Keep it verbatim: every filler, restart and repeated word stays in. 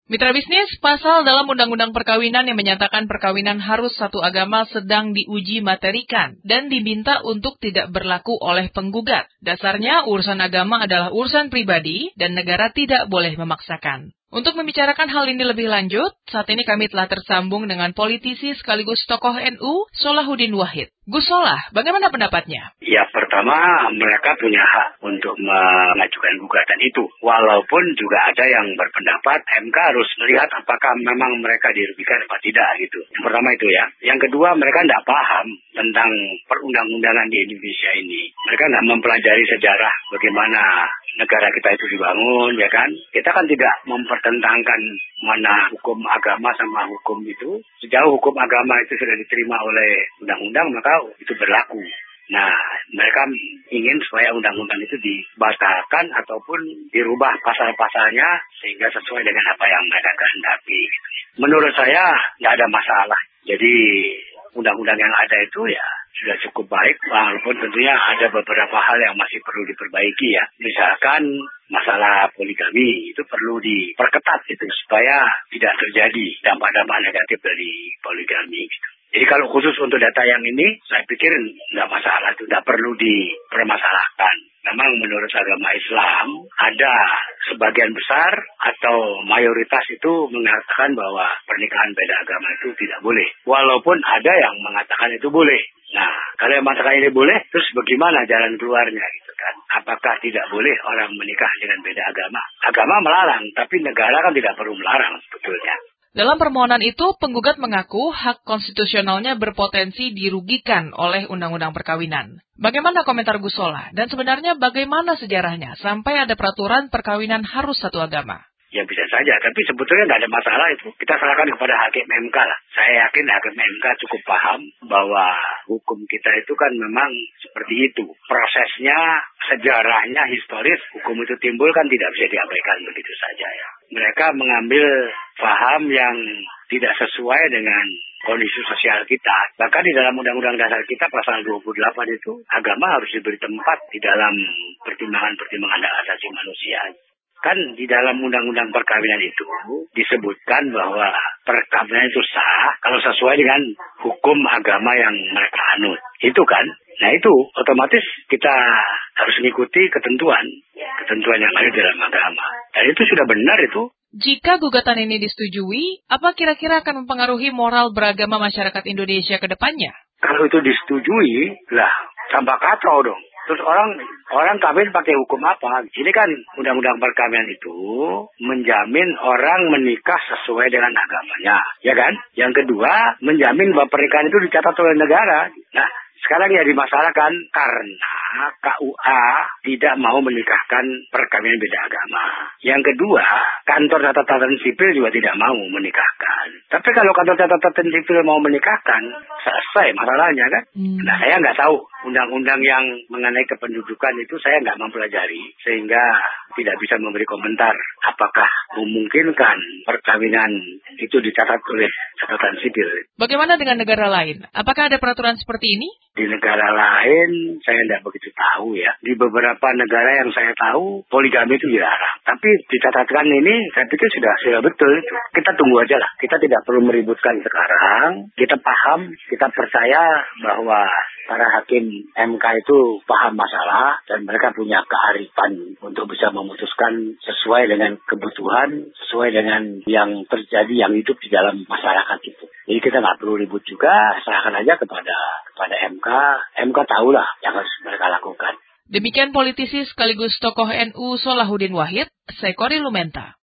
Mitra bisnis, pasal dalam Undang-Undang Perkawinan yang menyatakan perkawinan harus satu agama sedang diuji materikan dan diminta untuk tidak berlaku oleh penggugat. Dasarnya, urusan agama adalah urusan pribadi dan negara tidak boleh memaksakan. Untuk membicarakan hal ini lebih lanjut, saat ini kami telah tersambung dengan politisi sekaligus tokoh N U, Solahuddin Wahid. Gus Solah, bagaimana pendapatnya? Ya, pertama mereka punya hak untuk mengajukan gugatan itu. Walaupun juga ada yang berpendapat M K harus melihat apakah memang mereka dirugikan atau tidak gitu. Yang pertama itu ya. Yang kedua, mereka tidak paham tentang perundang-undangan di Indonesia ini. Mereka tidak mempelajari sejarah bagaimana negara kita itu dibangun, ya kan? Kita kan tidak mempertentangkan mana hukum agama sama hukum itu. Sejauh hukum agama itu sudah diterima oleh undang-undang, maka itu berlaku. Nah, mereka ingin supaya undang-undang itu dibatalkan ataupun dirubah pasal-pasalnya sehingga sesuai dengan apa yang mereka kehendaki. Menurut saya, nggak ada masalah. Jadi, undang-undang yang ada itu ya sudah cukup baik, walaupun tentunya ada beberapa hal yang masih perlu diperbaiki ya. Misalkan masalah poligami itu perlu diperketat gitu supaya tidak terjadi dampak-dampak negatif dari poligami gitu. Jadi kalau khusus untuk data yang ini, saya pikir nggak masalah, itu nggak perlu dipermasalahkan. Memang menurut agama Islam, ada sebagian besar atau mayoritas itu mengatakan bahwa pernikahan beda agama itu tidak boleh. Walaupun ada yang mengatakan itu boleh. Nah, kalau yang mengatakan ini boleh, terus bagaimana jalan keluarnya gitu kan? Apakah tidak boleh orang menikah dengan beda agama? Agama melarang, tapi negara kan tidak perlu melarang sebetulnya. Dalam permohonan itu, penggugat mengaku hak konstitusionalnya berpotensi dirugikan oleh Undang-Undang Perkawinan. Bagaimana komentar Gus Solah? Dan sebenarnya bagaimana sejarahnya sampai ada peraturan perkawinan harus satu agama? Ya bisa saja, tapi sebetulnya nggak ada masalah itu. Kita serahkan kepada hakim M K lah. Saya yakin hakim M K cukup paham bahwa hukum kita itu kan memang seperti itu. Prosesnya, sejarahnya, historis, hukum itu timbul kan tidak bisa diabaikan begitu saja ya. Mereka mengambil paham yang tidak sesuai dengan kondisi sosial kita. Bahkan di dalam Undang-Undang Dasar kita pasal dua puluh delapan itu, agama harus diberi tempat di dalam pertimbangan-pertimbangan hak asasi manusia. Kan di dalam Undang-Undang Perkawinan itu disebutkan bahwa perkawinan itu sah kalau sesuai dengan hukum agama yang mereka anut. Itu kan. Nah itu otomatis kita harus mengikuti ketentuan. Ketentuan yang ada dalam agama. Dan itu sudah benar itu. Jika gugatan ini disetujui, apa kira-kira akan mempengaruhi moral beragama masyarakat Indonesia ke depannya? Kalau itu disetujui, lah tambah kacau dong. Terus orang orang kawin pakai hukum apa? Ini kan Undang-Undang Perkawinan itu menjamin orang menikah sesuai dengan agamanya, ya kan? Yang kedua, menjamin bahwa pernikahan itu dicatat oleh negara. Nah, sekarang ya dimasalahkan karena K U A tidak mau menikahkan perkawinan beda agama. Yang kedua, kantor catatan sipil juga tidak mau menikahkan. Tapi kalau kantor catatan sipil mau menikahkan, selesai masalahnya kan? Hmm. Nah, saya nggak tahu undang-undang yang mengenai kependudukan itu saya nggak mempelajari. Sehingga tidak bisa memberi komentar apakah memungkinkan perkawinan itu dicatat oleh catatan sipil. Bagaimana dengan negara lain? Apakah ada peraturan seperti ini? Di negara lain saya tidak begitu tahu ya. Di beberapa negara yang saya tahu poligami itu dilarang. Tapi dicatatkan ini saya pikir sudah sudah betul. Kita tunggu aja lah. Kita tidak perlu meributkan sekarang. Kita paham, kita percaya bahwa para hakim M K itu paham masalah dan mereka punya kearifan untuk bisa memutuskan sesuai dengan kebutuhan, sesuai dengan yang terjadi, yang hidup di dalam masyarakat itu. Jadi kita nggak perlu ribut juga, serahkan aja kepada kepada M K. M K tahulah yang harus mereka lakukan. Demikian politisi sekaligus tokoh N U Solahuddin Wahid, saya Kori Lumenta.